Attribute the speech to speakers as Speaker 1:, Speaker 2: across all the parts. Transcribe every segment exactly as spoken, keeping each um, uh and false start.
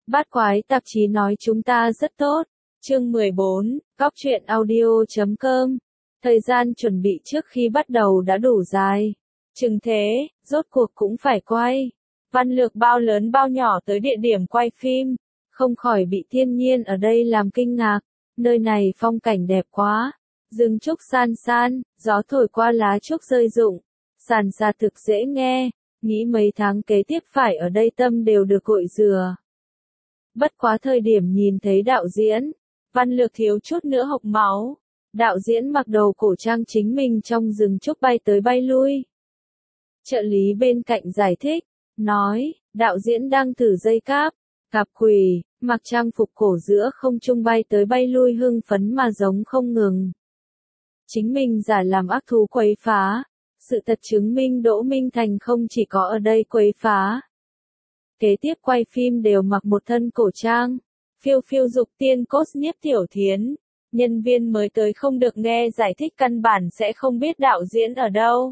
Speaker 1: Bát Quái tạp chí nói chúng ta rất tốt. Chương mười bốn, góc truyện audio chấm com. Thời gian chuẩn bị trước khi bắt đầu đã đủ dài. Chừng thế, rốt cuộc cũng phải quay. Văn lược bao lớn bao nhỏ tới địa điểm quay phim, không khỏi bị thiên nhiên ở đây làm kinh ngạc. Nơi này phong cảnh đẹp quá. Rừng trúc san san, gió thổi qua lá trúc rơi rụng. Sàn xa thực dễ nghe, nghĩ mấy tháng kế tiếp phải ở đây tâm đều được cội dừa. Bất quá thời điểm nhìn thấy đạo diễn, Văn Lược thiếu chút nữa hộc máu. Đạo diễn mặc đồ cổ trang chính mình trong rừng trúc bay tới bay lui. Trợ lý bên cạnh giải thích, nói, đạo diễn đang thử dây cáp, cạp quỳ, mặc trang phục cổ giữa không trung bay tới bay lui hưng phấn mà giống không ngừng. Chính mình giả làm ác thú quấy phá, sự thật chứng minh Đỗ Minh Thành không chỉ có ở đây quấy phá. Kế tiếp quay phim đều mặc một thân cổ trang, phiêu phiêu dục tiên cốt nhiếp tiểu thiến. Nhân viên mới tới không được nghe giải thích căn bản sẽ không biết đạo diễn ở đâu.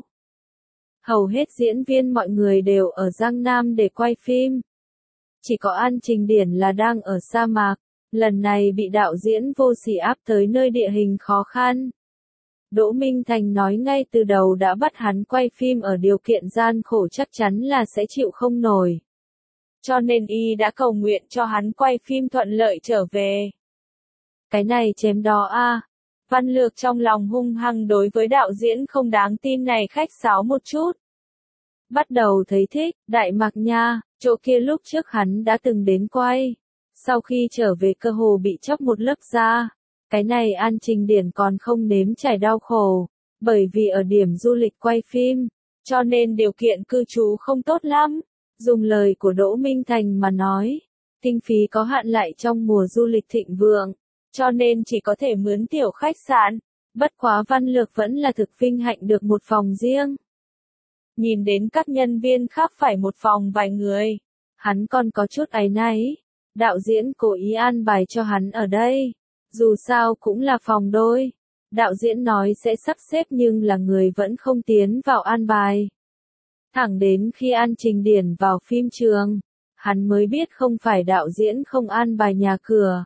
Speaker 1: Hầu hết diễn viên mọi người đều ở Giang Nam để quay phim. Chỉ có An Trình Điển là đang ở sa mạc, lần này bị đạo diễn vô sỉ áp tới nơi địa hình khó khăn. Đỗ Minh Thành nói ngay từ đầu đã bắt hắn quay phim ở điều kiện gian khổ chắc chắn là sẽ chịu không nổi. Cho nên y đã cầu nguyện cho hắn quay phim thuận lợi trở về. Cái này chém đó a. À. Văn Lược trong lòng hung hăng đối với đạo diễn không đáng tin này khách sáo một chút. Bắt đầu thấy thích, Đại Mạc nha, chỗ kia lúc trước hắn đã từng đến quay. Sau khi trở về cơ hồ bị chóc một lớp da. Cái này An Trình Điển còn không nếm trải đau khổ. Bởi vì ở điểm du lịch quay phim, cho nên điều kiện cư trú không tốt lắm. Dùng lời của Đỗ Minh Thành mà nói, kinh phí có hạn lại trong mùa du lịch thịnh vượng, cho nên chỉ có thể mướn tiểu khách sạn. Bất quá Văn Lược vẫn là thực vinh hạnh được một phòng riêng. Nhìn đến các nhân viên khác phải một phòng vài người, hắn còn có chút áy náy. Đạo diễn cố ý an bài cho hắn ở đây, dù sao cũng là phòng đôi. Đạo diễn nói sẽ sắp xếp nhưng là người vẫn không tiến vào an bài. Thẳng đến khi An Trình Điển vào phim trường, hắn mới biết không phải đạo diễn không an bài nhà cửa,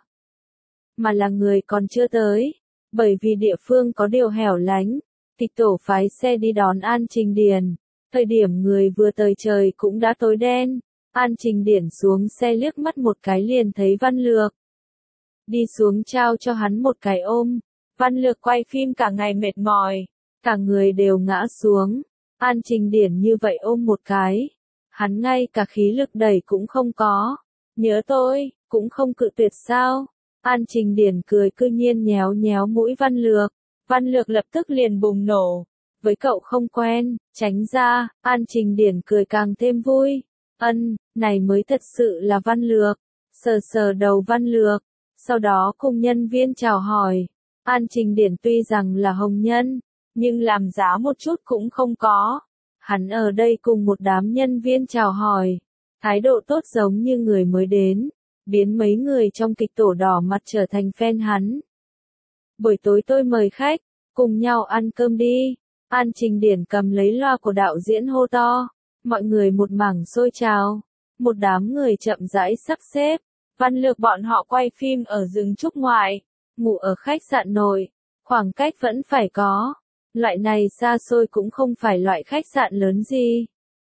Speaker 1: mà là người còn chưa tới. Bởi vì địa phương có điều hẻo lánh, kịch tổ phái xe đi đón An Trình Điển. Thời điểm người vừa tới trời cũng đã tối đen. An Trình Điển xuống xe liếc mắt một cái liền thấy Văn Lược. Đi xuống trao cho hắn một cái ôm. Văn Lược quay phim cả ngày mệt mỏi, cả người đều ngã xuống. An Trình Điển như vậy ôm một cái, hắn ngay cả khí lực đẩy cũng không có. Nhớ tôi, cũng không cự tuyệt sao? An Trình Điển cười cư nhiên nhéo nhéo mũi Văn Lược. Văn Lược lập tức liền bùng nổ. Với cậu không quen, tránh ra. An Trình Điển cười càng thêm vui. Ân, này mới thật sự là Văn Lược. Sờ sờ đầu Văn Lược, sau đó cùng nhân viên chào hỏi. An Trình Điển tuy rằng là hồng nhân, nhưng làm giá một chút cũng không có. Hắn ở đây cùng một đám nhân viên chào hỏi, thái độ tốt giống như người mới đến, biến mấy người trong kịch tổ đỏ mặt trở thành fan hắn. Buổi tối tôi mời khách, cùng nhau ăn cơm đi. An Trình Điển cầm lấy loa của đạo diễn hô to, mọi người một mảng xôi trào, một đám người chậm rãi sắp xếp. Văn Lược bọn họ quay phim ở rừng trúc ngoại, ngủ ở khách sạn nội, khoảng cách vẫn phải có. Loại này xa xôi cũng không phải loại khách sạn lớn gì.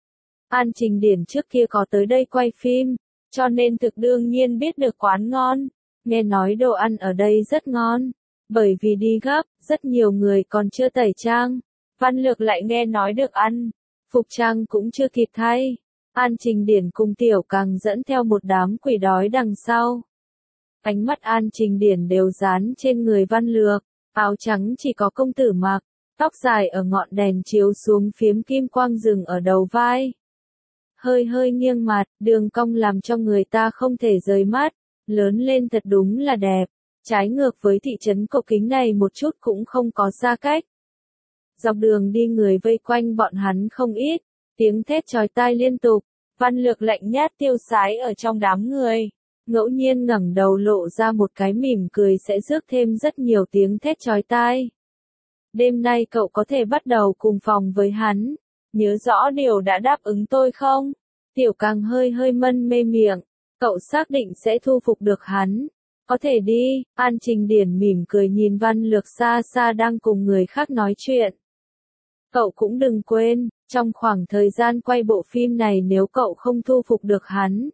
Speaker 1: An Trình Điển trước kia có tới đây quay phim, cho nên thực đương nhiên biết được quán ngon. Nghe nói đồ ăn ở đây rất ngon. Bởi vì đi gấp, rất nhiều người còn chưa tẩy trang. Văn Lược lại nghe nói được ăn. Phục trang cũng chưa kịp thay. An Trình Điển cùng Tiểu Càng dẫn theo một đám quỷ đói đằng sau. Ánh mắt An Trình Điển đều dán trên người Văn Lược. Áo trắng chỉ có công tử mặc. Tóc dài ở ngọn đèn chiếu xuống phiếm kim quang rừng ở đầu vai. Hơi hơi nghiêng mặt, đường cong làm cho người ta không thể rời mắt. Lớn lên thật đúng là đẹp. Trái ngược với thị trấn Cổ Kính này một chút cũng không có xa cách. Dọc đường đi người vây quanh bọn hắn không ít. Tiếng thét chói tai liên tục. Văn Lược lạnh nhát tiêu sái ở trong đám người. Ngẫu nhiên ngẩng đầu lộ ra một cái mỉm cười sẽ rước thêm rất nhiều tiếng thét chói tai. Đêm nay cậu có thể bắt đầu cùng phòng với hắn. Nhớ rõ điều đã đáp ứng tôi không? Tiểu Càng hơi hơi mân mê miệng. Cậu xác định sẽ thu phục được hắn. Có thể đi, An Trình Điển mỉm cười nhìn Văn Lược xa xa đang cùng người khác nói chuyện. Cậu cũng đừng quên, trong khoảng thời gian quay bộ phim này nếu cậu không thu phục được hắn,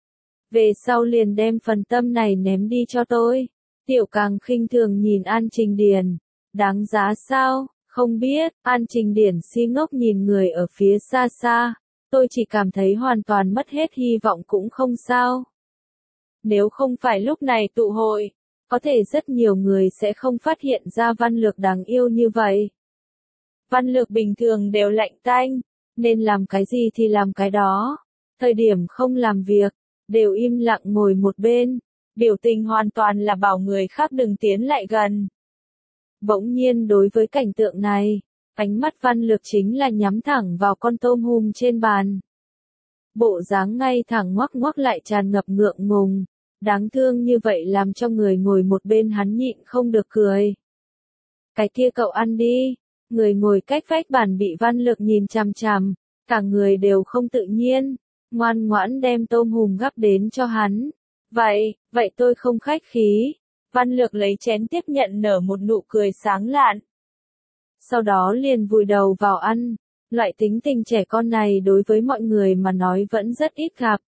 Speaker 1: về sau liền đem phần tâm này ném đi cho tôi. Tiểu Càng khinh thường nhìn An Trình Điển. Đáng giá sao? Không biết, An Trình Điển si ngốc nhìn người ở phía xa xa. Tôi chỉ cảm thấy hoàn toàn mất hết hy vọng cũng không sao. Nếu không phải lúc này tụ hội, có thể rất nhiều người sẽ không phát hiện ra Văn Lược đáng yêu như vậy. Văn Lược bình thường đều lạnh tanh, nên làm cái gì thì làm cái đó. Thời điểm không làm việc, đều im lặng ngồi một bên, biểu tình hoàn toàn là bảo người khác đừng tiến lại gần. Bỗng nhiên đối với cảnh tượng này, ánh mắt Văn Lược chính là nhắm thẳng vào con tôm hùm trên bàn. Bộ dáng ngay thẳng ngoắc ngoắc lại tràn ngập ngượng ngùng, đáng thương như vậy làm cho người ngồi một bên hắn nhịn không được cười. Cái kia cậu ăn đi, người ngồi cách vách bàn bị Văn Lược nhìn chằm chằm, cả người đều không tự nhiên, ngoan ngoãn đem tôm hùm gắp đến cho hắn. Vậy, vậy tôi không khách khí. Văn Lược lấy chén tiếp nhận nở một nụ cười sáng lạn. Sau đó liền vùi đầu vào ăn, loại tính tình trẻ con này đối với mọi người mà nói vẫn rất ít gặp.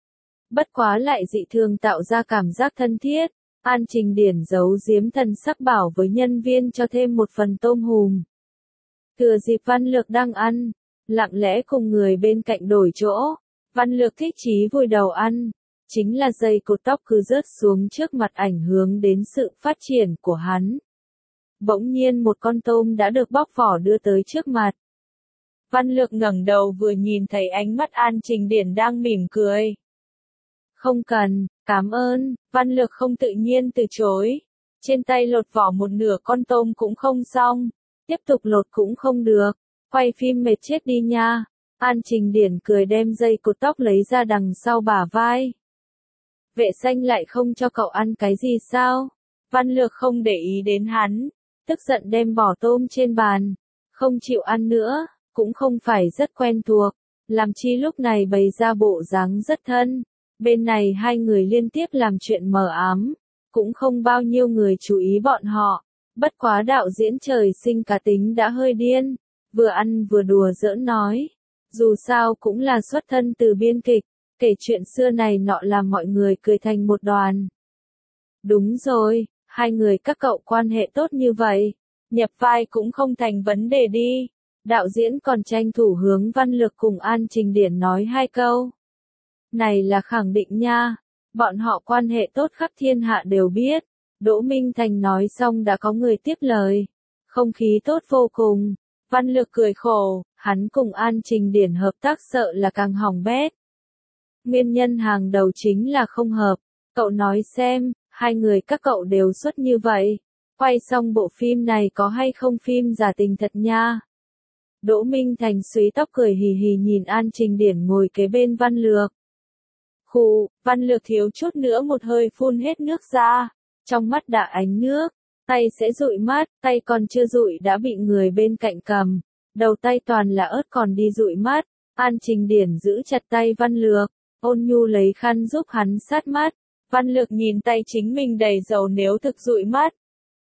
Speaker 1: Bất quá lại dị thường tạo ra cảm giác thân thiết. An Trình Điển giấu giếm thần sắc bảo với nhân viên cho thêm một phần tôm hùm. Thừa dịp Văn Lược đang ăn, lặng lẽ cùng người bên cạnh đổi chỗ. Văn Lược thích chí vùi đầu ăn, chính là dây cột tóc cứ rớt xuống trước mặt ảnh hưởng đến sự phát triển của hắn. Bỗng nhiên một con tôm đã được bóc vỏ đưa tới trước mặt. Văn Lược ngẩng đầu vừa nhìn thấy ánh mắt An Trình Điển đang mỉm cười. Không cần, cảm ơn, Văn Lược không tự nhiên từ chối. Trên tay lột vỏ một nửa con tôm cũng không xong, tiếp tục lột cũng không được, quay phim mệt chết đi nha. An Trình Điển cười đem dây cột tóc lấy ra đằng sau bả vai. Vệ xanh lại không cho cậu ăn cái gì sao? Văn Lược không để ý đến hắn, tức giận đem bỏ tôm trên bàn, không chịu ăn nữa, cũng không phải rất quen thuộc, làm chi lúc này bày ra bộ dáng rất thân. Bên này hai người liên tiếp làm chuyện mờ ám, cũng không bao nhiêu người chú ý bọn họ, bất quá đạo diễn trời sinh cá tính đã hơi điên, vừa ăn vừa đùa giỡn nói, dù sao cũng là xuất thân từ biên kịch, kể chuyện xưa này nọ làm mọi người cười thành một đoàn. Đúng rồi, hai người các cậu quan hệ tốt như vậy, nhập vai cũng không thành vấn đề đi. Đạo diễn còn tranh thủ hướng Văn Lược cùng An Trình Điển nói hai câu. Này là khẳng định nha, bọn họ quan hệ tốt khắp thiên hạ đều biết. Đỗ Minh Thành nói xong đã có người tiếp lời. Không khí tốt vô cùng. Văn Lược cười khổ, hắn cùng An Trình Điển hợp tác sợ là càng hỏng bét. Nguyên nhân hàng đầu chính là không hợp. Cậu nói xem, hai người các cậu đều xuất như vậy. Quay xong bộ phim này có hay không phim giả tình thật nha. Đỗ Minh Thành xúy tóc cười hì hì nhìn An Trình Điển ngồi kế bên Văn Lược. Khụ, Văn Lược thiếu chút nữa một hơi phun hết nước ra, trong mắt đã ánh nước, tay sẽ dụi mắt, tay còn chưa dụi đã bị người bên cạnh cầm, đầu tay toàn là ớt còn đi dụi mắt. An Trình Điển giữ chặt tay Văn Lược, ôn nhu lấy khăn giúp hắn sát mắt. Văn Lược nhìn tay chính mình đầy dầu, nếu thực dụi mắt,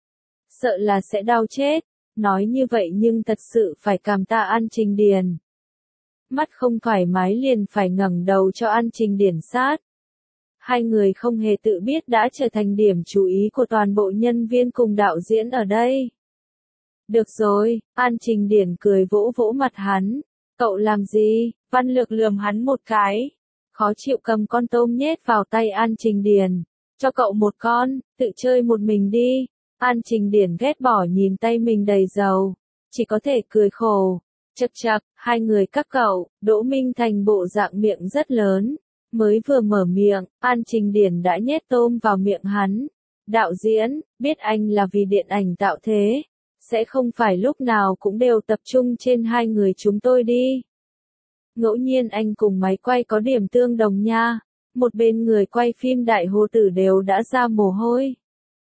Speaker 1: sợ là sẽ đau chết. Nói như vậy nhưng thật sự phải cảm tạ An Trình Điển. Mắt không thoải mái liền phải ngẩng đầu cho An Trình Điển sát. Hai người không hề tự biết đã trở thành điểm chú ý của toàn bộ nhân viên cùng đạo diễn ở đây. Được rồi, An Trình Điển cười vỗ vỗ mặt hắn. Cậu làm gì? Văn Lược lườm hắn một cái. Khó chịu cầm con tôm nhét vào tay An Trình Điển. Cho cậu một con, tự chơi một mình đi. An Trình Điển ghét bỏ nhìn tay mình đầy dầu, chỉ có thể cười khổ. Chậc chậc, hai người các cậu. Đỗ Minh Thành bộ dạng miệng rất lớn, mới vừa mở miệng, An Trình Điển đã nhét tôm vào miệng hắn. Đạo diễn, biết anh là vì điện ảnh tạo thế, sẽ không phải lúc nào cũng đều tập trung trên hai người chúng tôi đi. Ngẫu nhiên anh cùng máy quay có điểm tương đồng nha. Một bên người quay phim Đại Hồ Tử đều đã ra mồ hôi.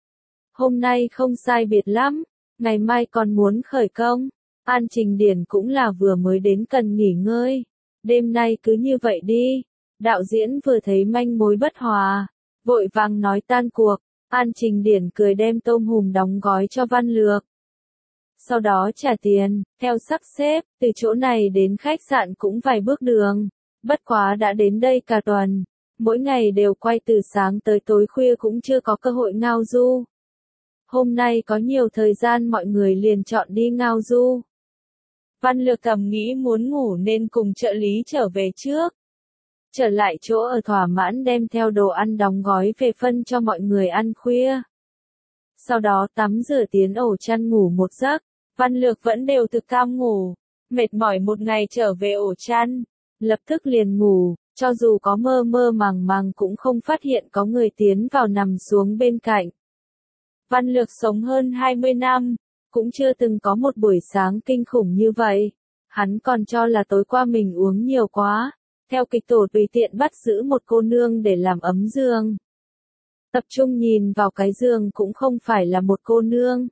Speaker 1: Hôm nay không sai biệt lắm, ngày mai còn muốn khởi công. An Trình Điển cũng là vừa mới đến cần nghỉ ngơi. Đêm nay cứ như vậy đi, Đạo diễn vừa thấy manh mối bất hòa, vội vàng nói tan cuộc. An Trình Điển cười đem tôm hùm đóng gói cho Văn Lược. Sau đó trả tiền, theo sắp xếp, từ chỗ này đến khách sạn cũng vài bước đường. Bất quá đã đến đây cả tuần, mỗi ngày đều quay từ sáng tới tối khuya cũng chưa có cơ hội ngao du. Hôm nay có nhiều thời gian mọi người liền chọn đi ngao du. Văn Lược thầm nghĩ muốn ngủ nên cùng trợ lý trở về trước. Trở lại chỗ ở thỏa mãn đem theo đồ ăn đóng gói về phân cho mọi người ăn khuya. Sau đó tắm rửa tiến ổ chăn ngủ một giấc. Văn Lược vẫn đều thực cam ngủ, mệt mỏi một ngày trở về ổ chăn, lập tức liền ngủ, cho dù có mơ mơ màng màng cũng không phát hiện có người tiến vào nằm xuống bên cạnh. Văn Lược sống hơn hai mươi năm, cũng chưa từng có một buổi sáng kinh khủng như vậy, hắn còn cho là tối qua mình uống nhiều quá, theo kịch tổ tùy tiện bắt giữ một cô nương để làm ấm giường. Tập trung nhìn vào cái giường cũng không phải là một cô nương.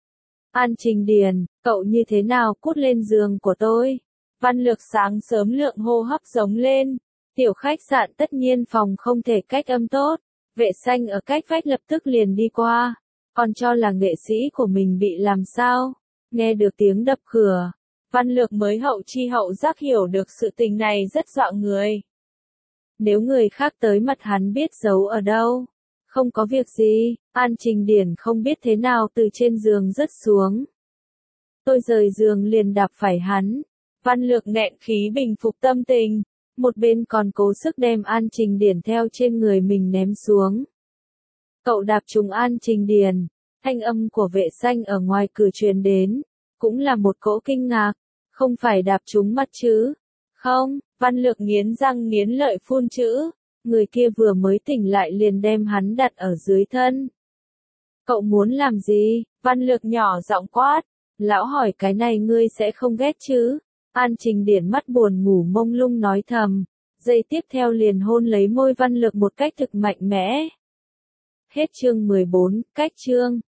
Speaker 1: An Trình Điển, cậu như thế nào cút lên giường của tôi? Văn Lược sáng sớm lượng hô hấp giống lên. Tiểu khách sạn tất nhiên phòng không thể cách âm tốt. Vệ xanh ở cách vách lập tức liền đi qua. Còn cho là nghệ sĩ của mình bị làm sao? Nghe được tiếng đập cửa. Văn Lược mới hậu chi hậu giác hiểu được sự tình này rất dọa người. Nếu người khác tới mặt hắn biết giấu ở đâu. Không có việc gì, An Trình Điển không biết thế nào từ trên giường rớt xuống. Tôi rời giường liền đạp phải hắn. Văn Lược nghẹn khí bình phục tâm tình, một bên còn cố sức đem An Trình Điển theo trên người mình ném xuống. Cậu đạp trúng An Trình Điển, thanh âm của vệ xanh ở ngoài cửa truyền đến, cũng là một cỗ kinh ngạc, không phải đạp trúng mặt chứ? Không, Văn Lược nghiến răng nghiến lợi phun chữ. Người kia vừa mới tỉnh lại liền đem hắn đặt ở dưới thân. Cậu muốn làm gì? Văn Lược nhỏ giọng quát. Lão hỏi cái này ngươi sẽ không ghét chứ? An Trình Điển mắt buồn ngủ mông lung nói thầm. Giây tiếp theo liền hôn lấy môi Văn Lược một cách thực mạnh mẽ. Hết chương mười bốn, cách chương.